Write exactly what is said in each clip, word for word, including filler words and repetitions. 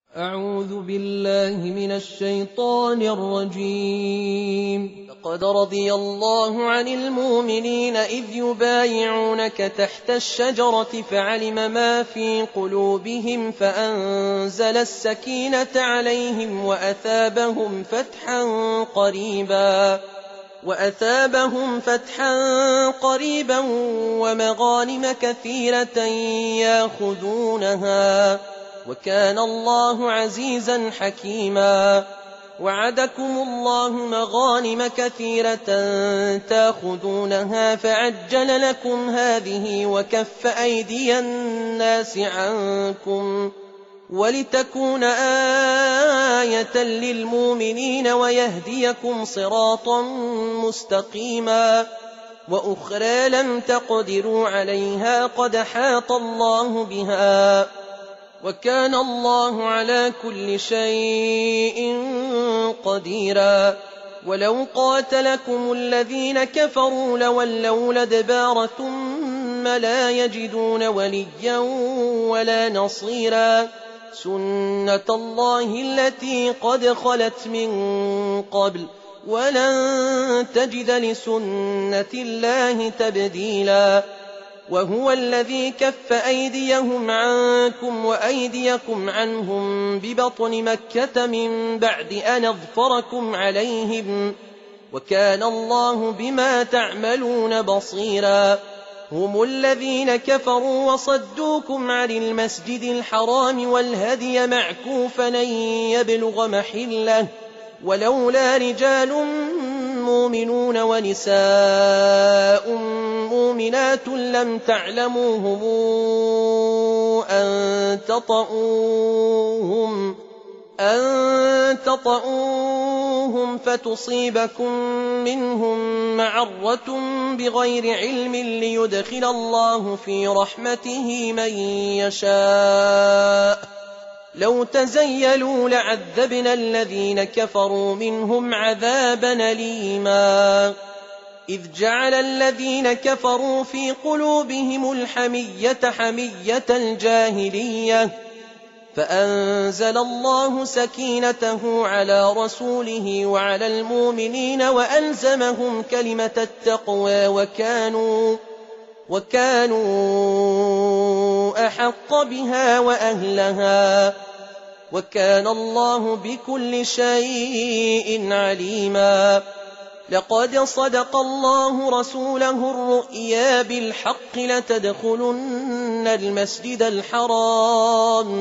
أعوذ بالله من الشيطان الرجيم. لقد رضي الله عن المؤمنين إذ يبايعونك تحت الشجرة فعلم ما في قلوبهم فأنزل السكينة عليهم وأثابهم فتحا قريبا وأثابهم فتحا قريبا ومغانم كثيرة ياخذونها وكان الله عزيزا حكيما. وعدكم الله مغانم كثيرة تاخذونها فعجل لكم هذه وكف أيدي الناس عنكم ولتكون آية للمؤمنين ويهديكم صراطا مستقيما. وأخرى لم تقدروا عليها قد حاط الله بها وكان الله على كل شيء قديرا. ولو قاتلكم الذين كفروا لولوا الأدبار ثم لا يجدون وليا ولا نصيرا. سنة الله التي قد خلت من قبل ولن تجد لسنة الله تبديلا. وهو الذي كف أيديهم عنكم وأيديكم عنهم ببطن مكة من بعد أن أظفركم عليهم وكان الله بما تعملون بصيرا. هم الذين كفروا وصدوكم عن المسجد الحرام والهدي معكوفا أن يبلغ محله ولولا رجال مؤمنون ونساء مؤمنات لم تعلموهم أن تطؤوهم أن تطؤوهم فتصيبكم منهم معرة بغير علم ليدخل الله في رحمته من يشاء. لو تزيلوا لعذبنا الذين كفروا منهم عذابا أليما. إذ جعل الذين كفروا في قلوبهم الحمية حمية الجاهلية فأنزل الله سكينته على رسوله وعلى المؤمنين وألزمهم كلمة التقوى وكانوا وكانوا أحق بها وأهلها وكان الله بكل شيء عليما. لقد صدق الله رسوله الرؤيا بالحق لتدخلن المسجد الحرام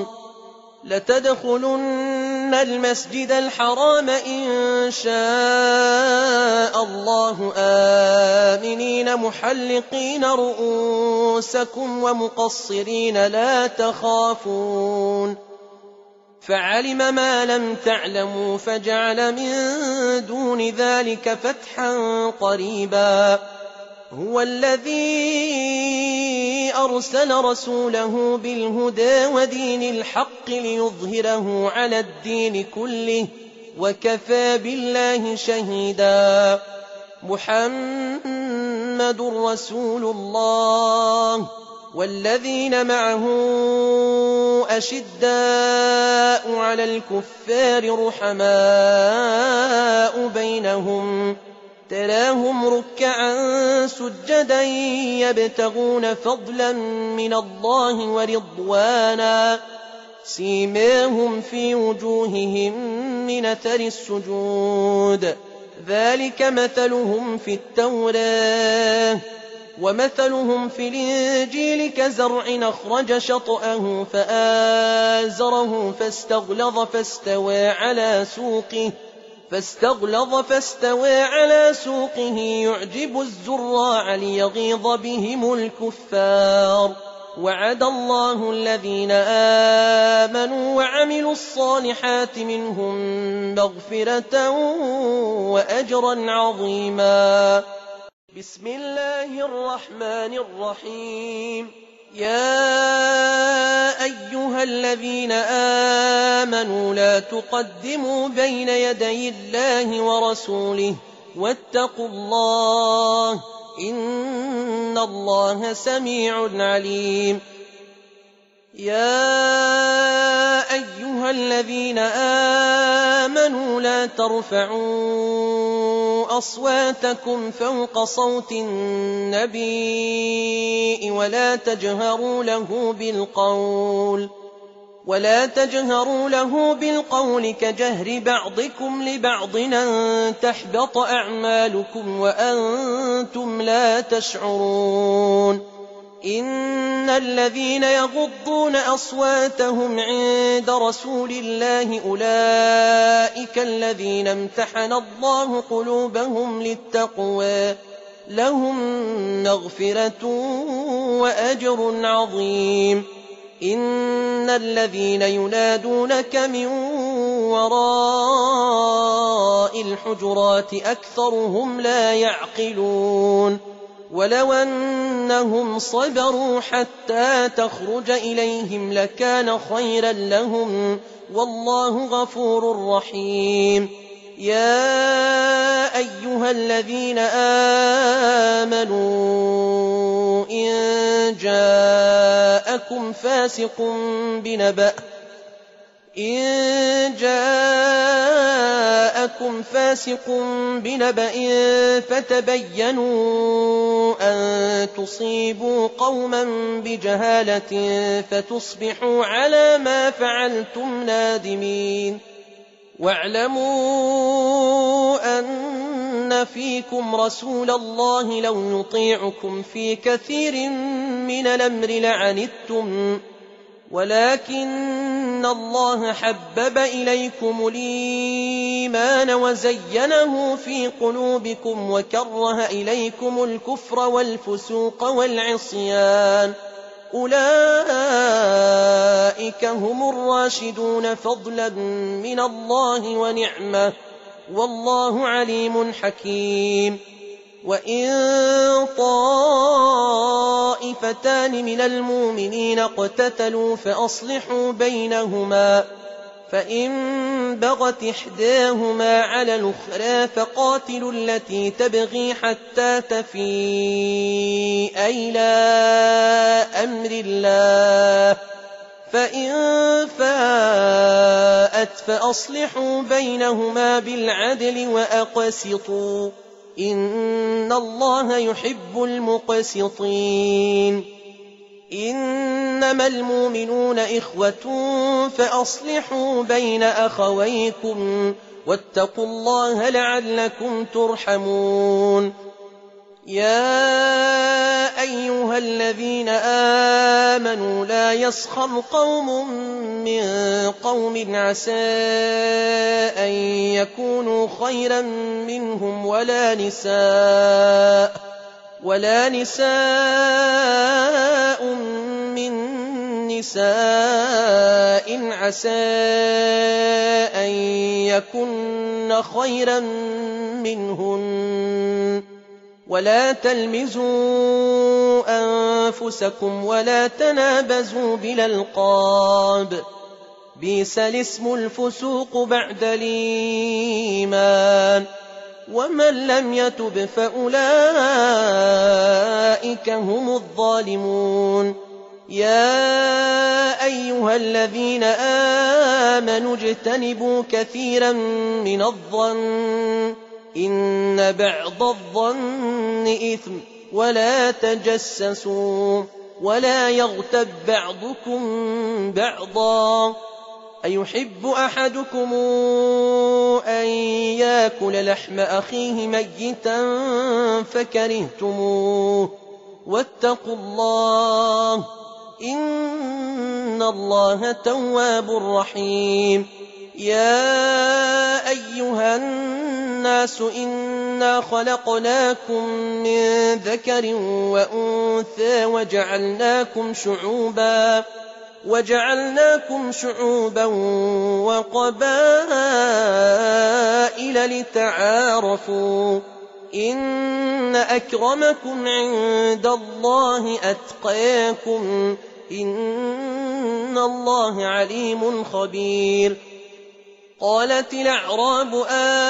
لتدخلن المسجد الحرام إن شاء الله آمنين محلقين رؤوسكم ومقصرين لا تخافون فعلم ما لم تعلموا فجعل من دون ذلك فتحا قريبا. هو الذي أرسل رسوله بالهدى ودين الحق ليظهره على الدين كله وكفى بالله شهيدا. محمد رسول الله والذين معه أشداء على الكفار رحماء بينهم تراهم ركعا سجدا يبتغون فضلا من الله ورضوانا سيماهم في وجوههم من أثر السجود ذلك مثلهم في التوراة ومثلهم في الإنجيل كزرع أخرج شطأه فآزره فاستغلظ فاستوى على سوقه فاستغلظ فاستوى على سوقه يعجب الزراع ليغيظ بهم الكفار. وعد الله الذين آمنوا وعملوا الصالحات منهم مغفرة وأجرا عظيما. بسم الله الرحمن الرحيم. يا أيها الذين آمنوا لا تقدموا بين يدي الله ورسوله واتقوا الله إن الله سميع عليم. يا أيها الذين آمنوا لا ترفعوا أصواتكم فوق صوت النبي ولا تجهروا له بالقول ولا تجهروا له بالقول كجهر بعضكم لبعض أن تحبط أعمالكم وأنتم لا تشعرون إن الذين يغضون أصواتهم عند رسول الله أولئك الذين امتحن الله قلوبهم للتقوى لهم مغفرة وأجر عظيم إن الذين ينادونك من وراء الحجرات أكثرهم لا يعقلون ولو أنهم صبروا حتى تخرج إليهم لكان خيرا لهم والله غفور رحيم يا أيها الذين آمنوا إن جاءكم فاسق بنبأ إن جاءكم فاسق بنبأ فتبينوا أن تصيبوا قوما بجهالة فتصبحوا على ما فعلتم نادمين واعلموا أن فيكم رسول الله لو يطيعكم في كثير من الأمر لعنتم ولكن الله حبب إليكم الإيمان وزينه في قلوبكم وكره إليكم الكفر والفسوق والعصيان أولئك هم الراشدون فضلا من الله ونعمة والله عليم حكيم وإن طائفتان من المؤمنين اقتتلوا فأصلحوا بينهما فإن بغت إحداهما على الأخرى فقاتلوا التي تبغي حتى تفيء إلى أمر الله فإن فاءت فأصلحوا بينهما بالعدل وأقسطوا إن الله يحب المقسطين إنما المؤمنون إخوة فأصلحوا بين أخويكم واتقوا الله لعلكم ترحمون يا أيها الذين آمنوا لا يسخر قوم من قوم عسى أن يكونوا خيرا منهم ولا نساء ولا نساء من نساء عسى أن يكن خيرا منهن ولا تلمزوا أنفسكم ولا تنابزوا بالألقاب بئس الاسم الفسوق بعد الإيمان ومن لم يتب فأولئك هم الظالمون يا أيها الذين آمنوا اجتنبوا كثيرا من الظن إن بعض الظن إثم ولا تجسسوا ولا يغتب بعضكم بعضا أيحب أحدكم أن يأكل لحم أخيه ميتا فكرهتموه واتقوا الله إن الله تواب رحيم يا أيها الناس إنا خلقناكم من ذكر وأنثى وجعلناكم شعوبا وجعلناكم شعوبا وقبائل لتعارفوا إن أكرمكم عند الله أتقاكم إن الله عليم خبير قالت الأعراب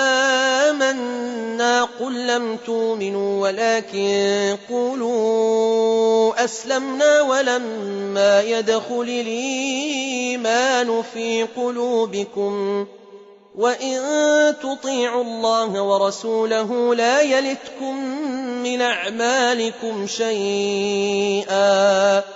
آمنا قل لم تؤمنوا ولكن قولوا أسلمنا ولما يدخل الإيمان في قلوبكم وإن تطيعوا الله ورسوله لا يلتكم من أعمالكم شيئا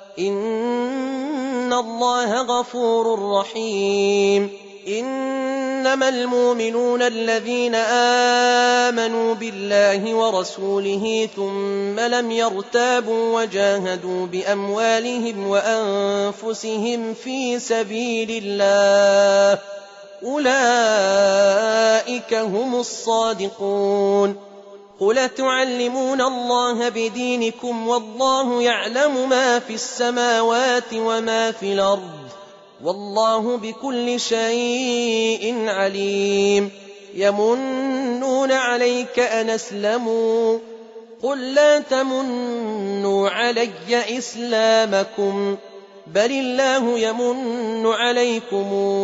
إن الله غفور رحيم. إنما المؤمنون الذين آمنوا بالله ورسوله ثم لم يرتابوا وجاهدوا بأموالهم وأنفسهم في سبيل الله أولئك هم الصادقون. قل تعلمون الله بدينكم والله يعلم ما في السماوات وما في الأرض والله بكل شيء عليم. يمنون عليك أن أسلموا قل لا تمنوا علي إسلامكم بل الله يمن عليكم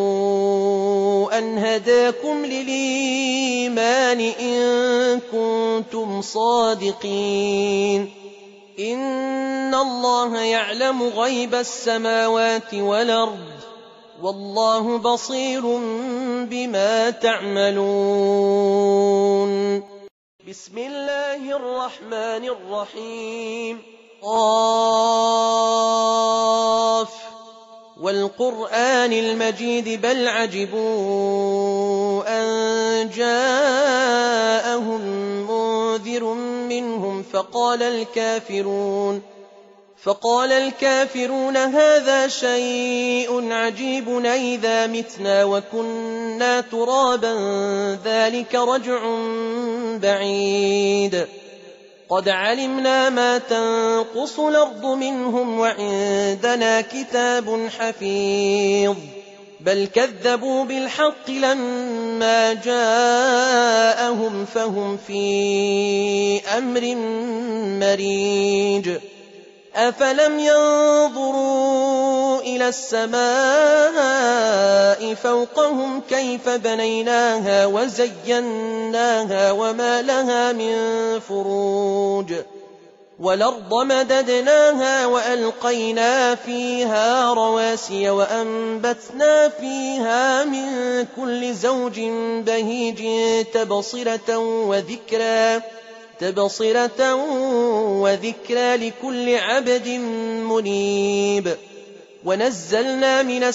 أن هداكم للإيمان إن كنتم صادقين. إن الله يعلم غيب السماوات والأرض والله بصير بما تعملون. بسم الله الرحمن الرحيم. قاف والقرآن المجيد بل عجبوا أن جاءهم منذر منهم فقال الكافرون فقال الكافرون هذا شيء عجيب أئذا متنا وكنا ترابا ذلك رجع بعيد. قد علمنا ما تنقص الأرض منهم وعندنا كتاب حفيظ بل كذبوا بالحق لما جاءهم فهم في أمر مريج. أفلم ينظروا إلى السماء فوقهم كيف بنيناها وزيناها وما لها من فروج والأرض مددناها وألقينا فيها رواسي وأنبتنا فيها من كل زوج بهيج تبصرة وذكرى تبصرة وذكرى لكل عبد منيب. ونزلنا من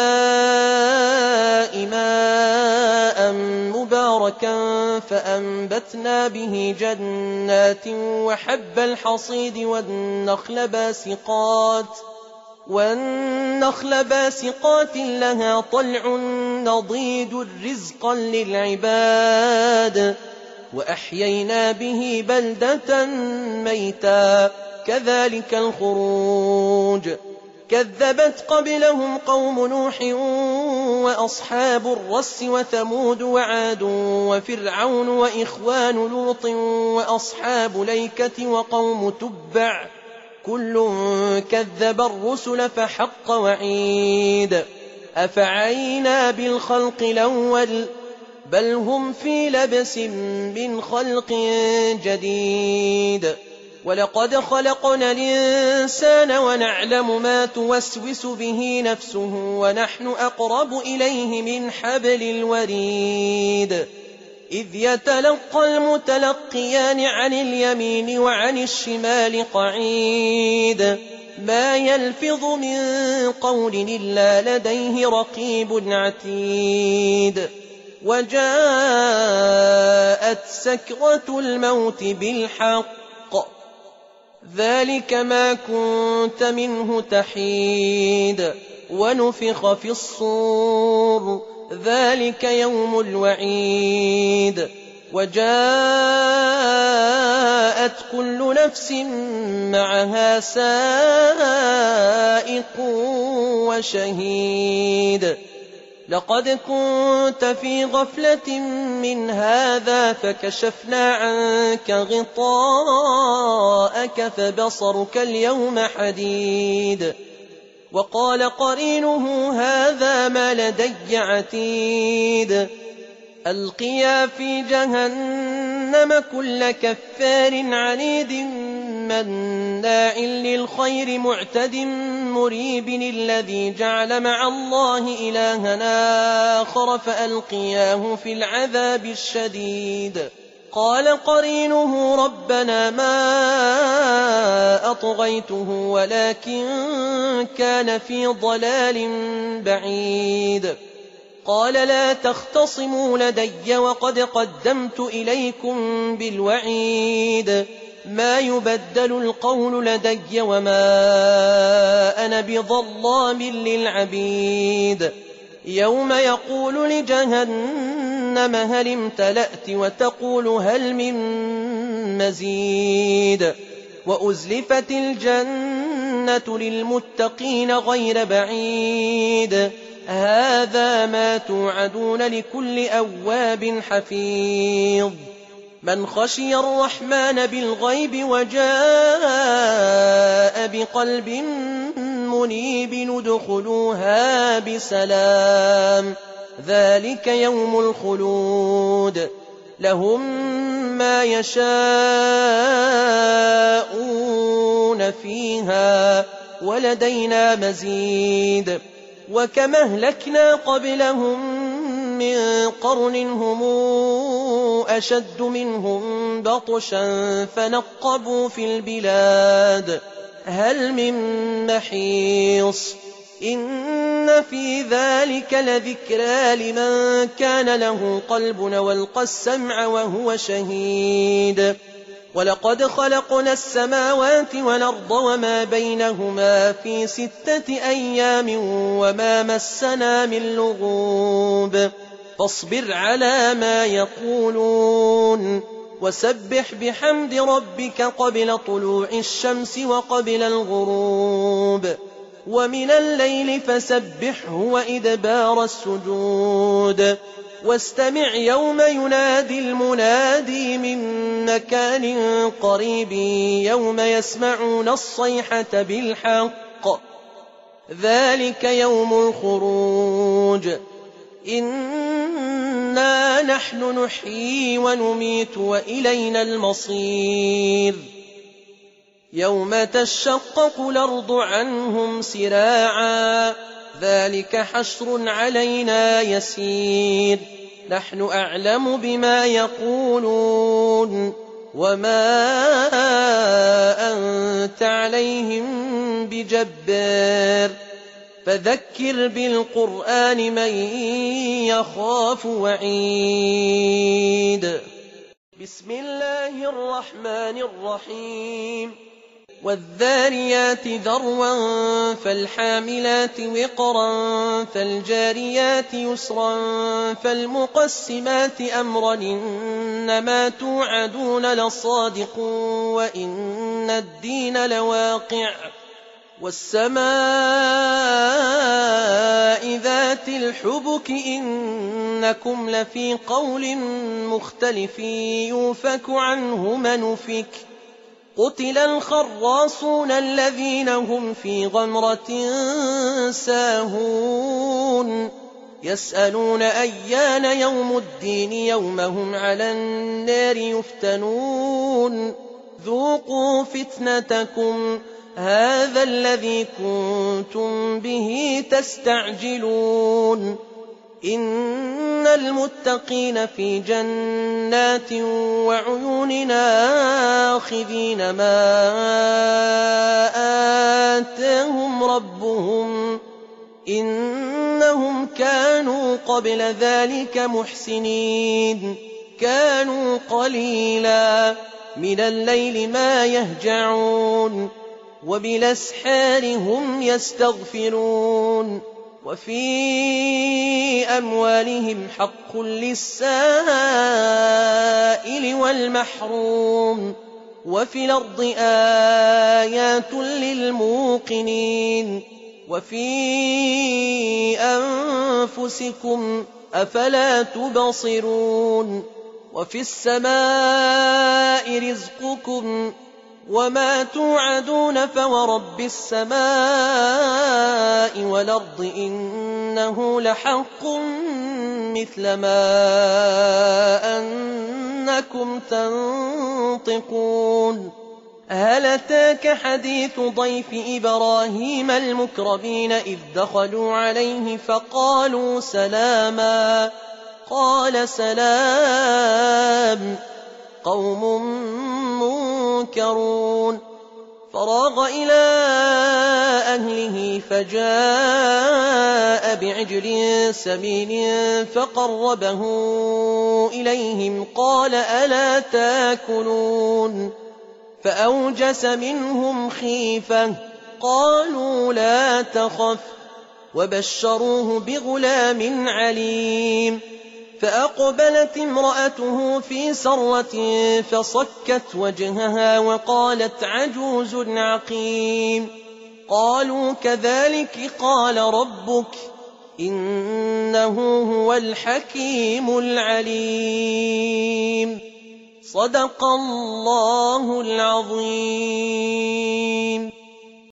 السماء ماء مباركا فأنبتنا به جنات وحب الحصيد والنخل باسقات والنخل باسقات لها طلع نضيد رزقا للعباد وأحيينا به بلدة ميتا كذلك الخروج. كذبت قبلهم قوم نوح وأصحاب الرس وثمود وعاد وفرعون وإخوان لوط وأصحاب ليكة وقوم تبع كل كذب الرسل فحق وعيد. أفعينا بالخلق الأول بل هم في لبس من خلق جديد. ولقد خلقنا الإنسان ونعلم ما توسوس به نفسه ونحن أقرب إليه من حبل الوريد. إذ يتلقى المتلقيان عن اليمين وعن الشمال قعيد ما يلفظ من قول إلا لديه رقيب عتيد. وجاءت سكرة الموت بالحق ذلك ما كنت منه تحيد. ونفخ في الصور ذلك يوم الوعيد. وجاءت كل نفس معها سائق وشهيد. لقد كنت في غفلة من هذا فكشفنا عنك غطاءك فبصرك اليوم حديد. وقال قرينه هذا ما لدي عتيد ألقيا في جهنم كل كفار عنيد مناع للخير معتد مريب الذي جعل مع الله إلها آخر فألقياه في العذاب الشديد قال قرينه ربنا ما أطغيته ولكن كان في ضلال بعيد قال لا تختصموا لدي وقد قدمت إليكم بالوعيد ما يبدل القول لدي وما أنا بظلام للعبيد يوم يقول لجهنم هل امتلأت وتقول هل من مزيد وأزلفت الجنة للمتقين غير بعيد هذا ما توعدون لكل أواب حفيظ من خشي الرحمن بالغيب وجاء بقلب منيب ادخلوها بسلام ذلك يوم الخلود لهم ما يشاءون فيها ولدينا مزيد وكما أهلكنا قبلهم من قرن هم أشد منهم بطشا فنقبوا في البلاد هل من محيص إن في ذلك لذكرى لمن كان له قلب والقى السمع وهو شهيد ولقد خلقنا السماوات والأرض وما بينهما في ستة أيام وما مسنا من لغوب فاصبر على ما يقولون وسبح بحمد ربك قبل طلوع الشمس وقبل الغروب ومن الليل فسبحه وإدبار السجود واستمع يوم ينادي المنادي من مكان قريب يوم يسمعون الصيحة بالحق ذلك يوم الخروج إنا نحن نحيي ونميت وإلينا المصير يوم تشقق الأرض عنهم سراعا ذلك حشر علينا يسير نحن أعلم بما يقولون وما أنت عليهم بجبار فذكر بالقرآن من يخاف وعيد بسم الله الرحمن الرحيم والذاريات ذروا فالحاملات وقرا فالجاريات يسرا فالمقسمات أمرا إنما توعدون لصادق وإن الدين لواقع والسماء ذات الحبك إنكم لفي قول مختلف يوفك عنه من أفك قتل الخراصون الذين هم في غمرة ساهون يسألون أيان يوم الدين يوم هم على النار يفتنون ذوقوا فتنتكم هذا الذي كنتم به تستعجلون إن المتقين في جنات وعيون آخذين ما آتاهم ربهم إنهم كانوا قبل ذلك محسنين كانوا قليلا من الليل ما يهجعون وبالأسحار هم يستغفرون وفي أموالهم حق للسائل والمحروم وفي الأرض آيات للموقنين وفي أنفسكم أفلا تبصرون وفي السماء رزقكم وما توعدون فورب السماء والأرض إنه إنه لحق مثل ما أنكم تنطقون هل أتاك حديث ضيف إبراهيم المكرمين إذ دخلوا عليه فقالوا سلاما قال سلام قوم منكرون فراغ إلى أهله فجاء بعجل سمين فقربه إليهم قال ألا تاكلون فأوجس منهم خيفة قالوا لا تخف وبشروه بغلام عليم فأقبلت امرأته في سرة فصكت وجهها وقالت عجوز عقيم قالوا كذلك قال ربك إنه هو الحكيم العليم صدق الله العظيم.